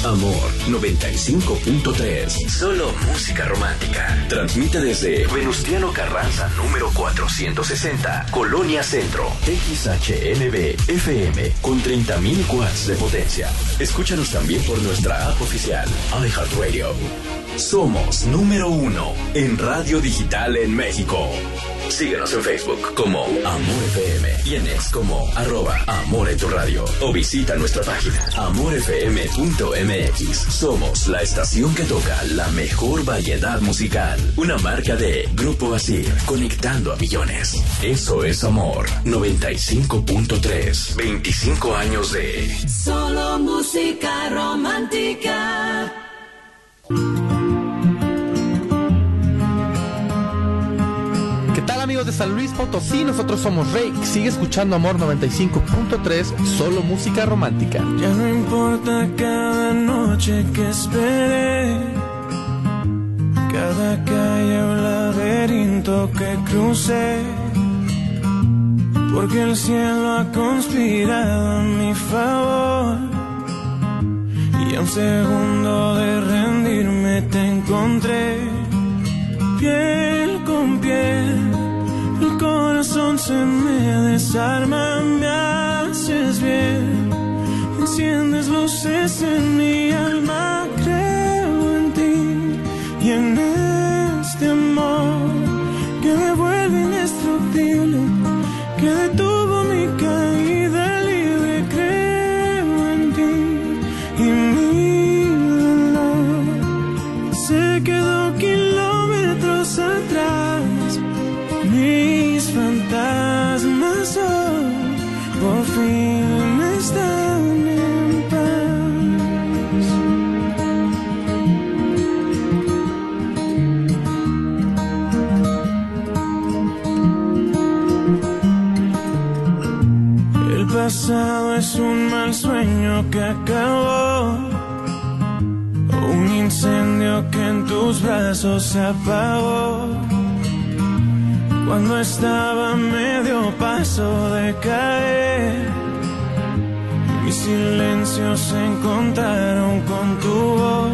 Amor 95.3. Solo música romántica. Transmite desde Venustiano Carranza número 460, Colonia Centro. XHNB FM con 30.000 watts de potencia. Escúchanos también por nuestra app oficial iHeartRadio. Somos número 1 en radio digital en México. Síguenos en Facebook como Amor FM y en X como @Amor en tu radio. O visita nuestra página amorfm.mx. Somos la estación que toca la mejor variedad musical. Una marca de Grupo Asir, conectando a millones. Eso es Amor 95.3. 25 años de solo música romántica. Amigos de San Luis Potosí, nosotros somos Rey. Sigue escuchando Amor 95.3, solo música romántica. Ya no importa cada noche que esperé, cada calle o laberinto que crucé, porque el cielo ha conspirado a mi favor, y a un segundo de rendirme te encontré, piel con piel. El corazón se me desarma, me haces bien, enciendes luces en mi alma, creo en ti y en este amor que me vuelve indestructible, que detuvo mi caída libre, creo en ti y mi dolor se quedó kilómetros atrás. Mis fantasmas hoy por fin están en paz. El pasado es un mal sueño que acabó, un incendio que en tus brazos se apagó. Cuando estaba a medio paso de caer, mis silencios se encontraron con tu voz.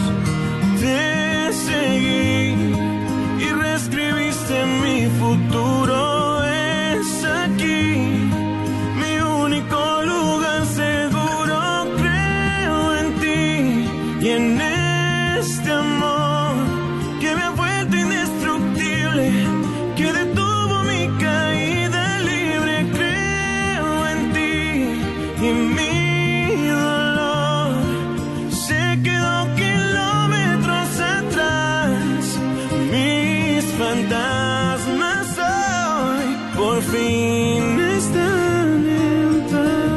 Te seguí y reescribiste mi futuro. Es aquí mi único lugar seguro. Creo en ti y en este amor que me ha vuelto indestructible, que detuvo mi caída libre, creo en ti y mi dolor se quedó kilómetros atrás. Mis fantasmas hoy por fin están en paz.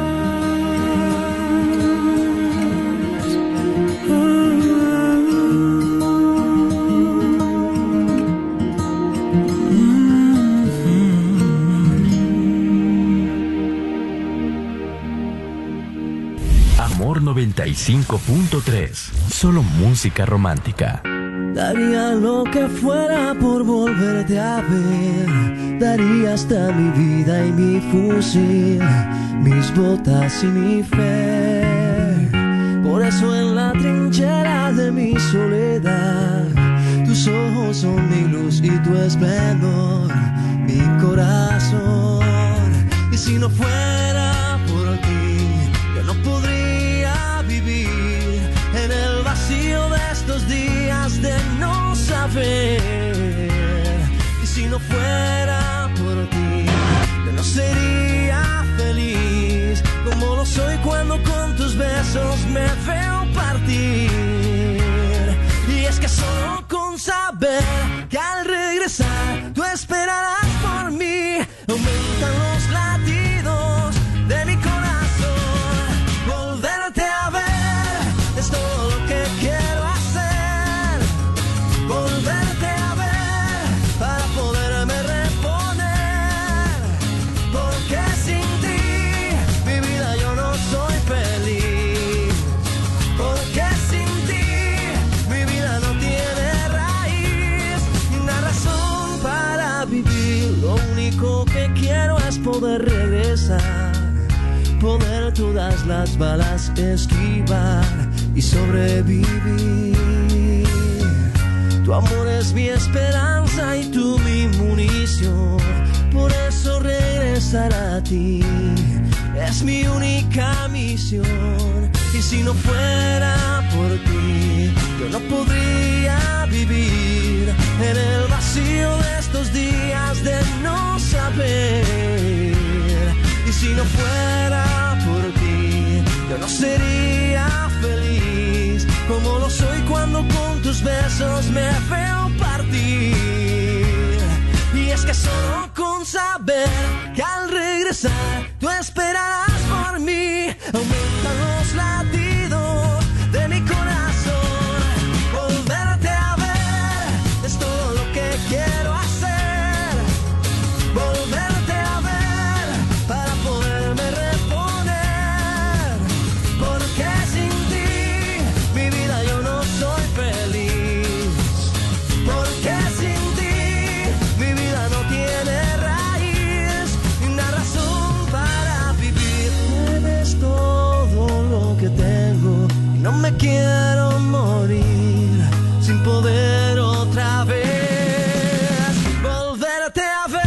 Amor 95.3, solo música romántica. Daría lo que fuera por volverte a ver. Daría hasta mi vida y mi fusil, mis botas y mi fe. Por eso en la trinchera de mi soledad, tus ojos son mi luz y tu esplendor, mi corazón. Y si no fuera por ti, yo no podría vivir en el vacío de estos días de no saber. Y si no fuera por ti, yo no sería feliz como lo soy cuando con tus besos me veo partir. Y es que solo con saber que al regresar tú esperarás por mí, aumentan los latidos de mi corazón. Volverte a ver es todo lo que quiero hacer. Volverte a ver para poderme reponer, porque sin ti mi vida yo no soy feliz. Porque sin ti mi vida no tiene raíz, ni una razón para vivir. Lo único que quiero es poder las balas esquivar y sobrevivir. Tu amor es mi esperanza y tú mi munición, por eso regresar a ti es mi única misión. Y si no fuera por ti, yo no podría vivir en el vacío de estos días de no saber. Y si no fuera por ti, yo no sería feliz como lo soy cuando con tus besos me veo partir. Y es que solo con saber que al regresar tú esperarás por mí, aumentan los latidos de mi corazón. Volverte a ver es todo lo que quiero hacer. Volverte a ver para poderme reponer, porque sin ti mi vida yo no soy feliz. Porque sin ti mi vida no tiene raíz ni una razón para vivir. Eres todo lo que tengo y no me quiero morir sin poder otra vez volverte a ver.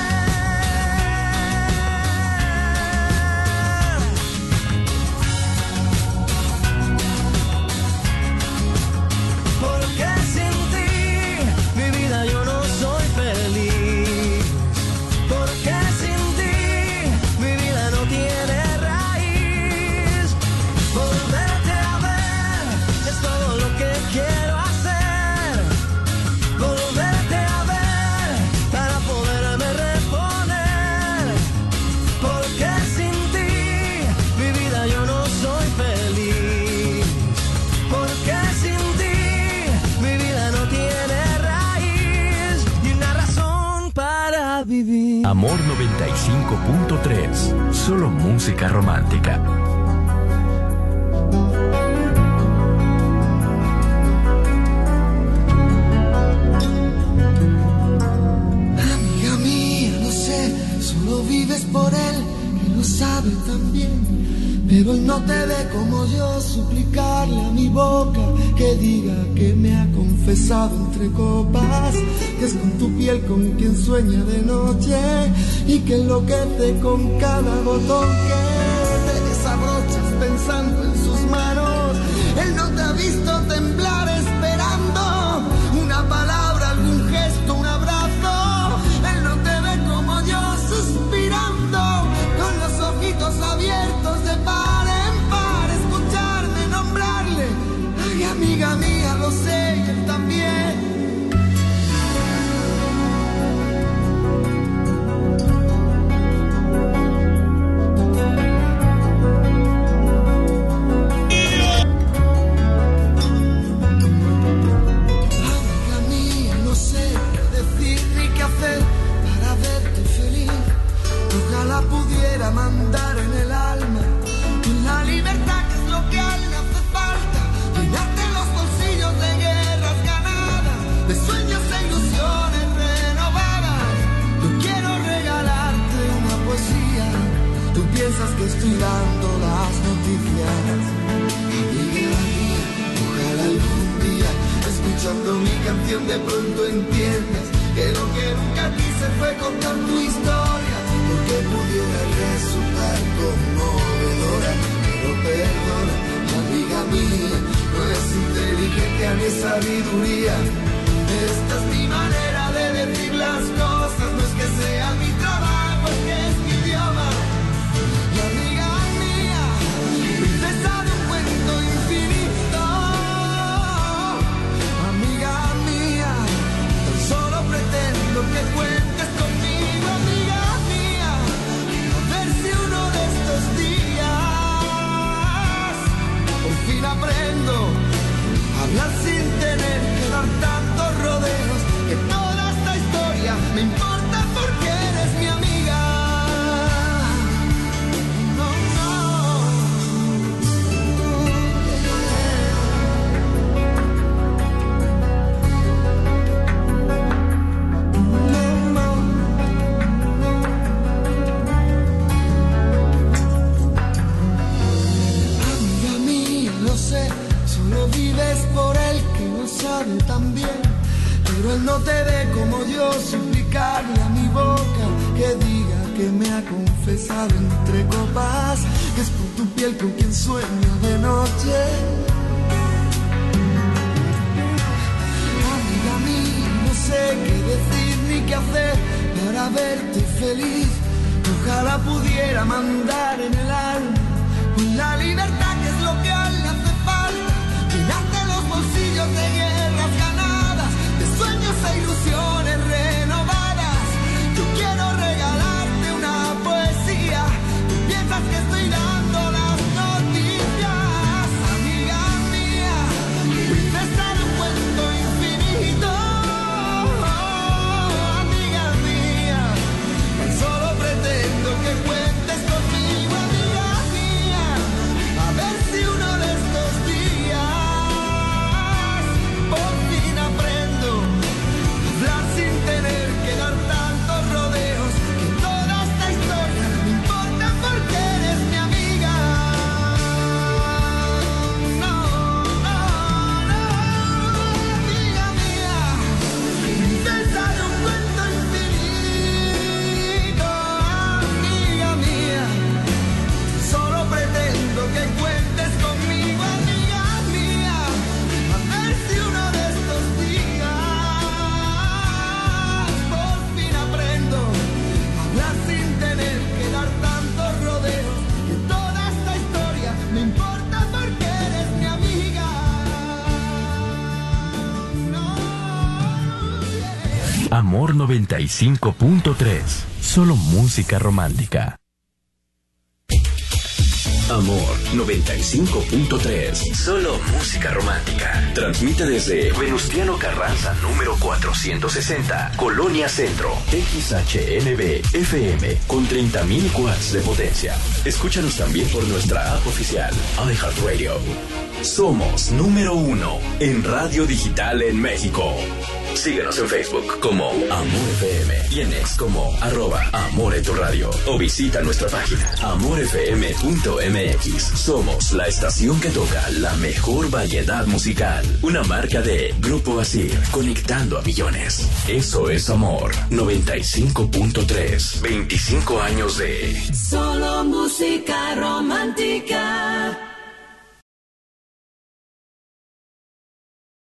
Porque sin ti mi vida yo no soy feliz. Porque sin ti mi vida no tiene raíz. Volverte a ver es todo lo que quiero hacer. Volverte a ver para poderme reponer. Porque sin ti mi vida yo no soy feliz. Porque sin ti mi vida no tiene raíz ni una razón para vivir. Amor 95.3. Solo música romántica. Amiga mía, lo sé, solo vives por él, que lo sabe también. Pero él no te ve como yo, suplicarle a mi boca que diga que me ha confesado entre copas, que es con tu piel con quien sueña de noche y que enloquece con cada botón que te desabrochas pensando en sus manos. Él no te ha visto temblar esperando una palabra, algún gesto, un abrazo. Él no te ve como yo suspirando con los ojitos abiertos de par en par, escucharme nombrarle. Ay, amiga mía, lo sé, y él también. Amiga mía, no sé qué decir ni qué hacer para verte feliz. Ojalá pudiera mandar en el alma con la libertad que es lo que a él le hace falta. Llenarte los bolsillos de guerras ganadas, de sueños e ilusiones renovadas. Yo quiero regalarte una poesía. Tú piensas que estoy dando las noticias. Amiga mía, ojalá algún día, escuchando mi canción, de pronto entiendas que lo que nunca quise fue contar tu historia, porque pudiera resultar conmovedora. Pero perdona, amiga mía, no es inteligencia ni sabiduría. Esta es mi manera de decir las cosas, no es que sea mi trabajo, es que es mi idioma. Y amiga mía, princesa de un cuento infinito. Amiga mía, tan solo pretendo que cuentes conmigo, amiga mía. A ver si uno de estos días por fin aprendo a hablar sin tener que dar tantos rodeos, que toda esta historia me importa porque eres mi amiga. No, no. sé, solo vives por él que no sabe tan bien. Pero él no te ve como yo, suplicarle a mi boca que diga que me ha confesado entre copas, que es por tu piel con quien sueño de noche. Amiga mía, no sé qué decir ni qué hacer para verte feliz. Ojalá pudiera mandar en el alma con la libertad que es lo que a él le hace falta, llenarte los bolsillos de guerras ganadas, de sueños e ilusiones renovadas. Yo quiero regalarte una poesía, tú piensas que estoy dando las noticias. Amiga mía, princesa de un cuento infinito. Amiga mía, tan solo pretendo que cuentes conmigo. Amiga mía, a ver si uno de estos días por fin aprendo a hablar sin tener que dar tantos rodeos, que toda esta historia no importa porque eres mi amiga. No, no, no, amiga mía, princesa de un cuento infinito. Amiga mía, solo pretendo que cuentes conmigo. Amiga mía, a ver si uno de estos días por fin aprendo a hablar sin tener que dar tantos rodeos, que toda esta historia me importa porque eres mi amiga. No, yeah. Amor 95.3. Solo música romántica. Amor 95.3. Solo música romántica. Transmite desde Venustiano Carranza número 460, Colonia Centro. XHNB FM con 30.000 watts de potencia. Escúchanos también por nuestra app oficial, iHeartRadio. Somos número 1 en radio digital en México. Síguenos en Facebook como Amor FM y en X como @AmorEtuRadio, o visita nuestra página amorfm.mx. Somos la estación que toca la mejor variedad musical. Una marca de Grupo Asir, conectando a millones. Eso es Amor 95.3. 25 años de solo música romántica.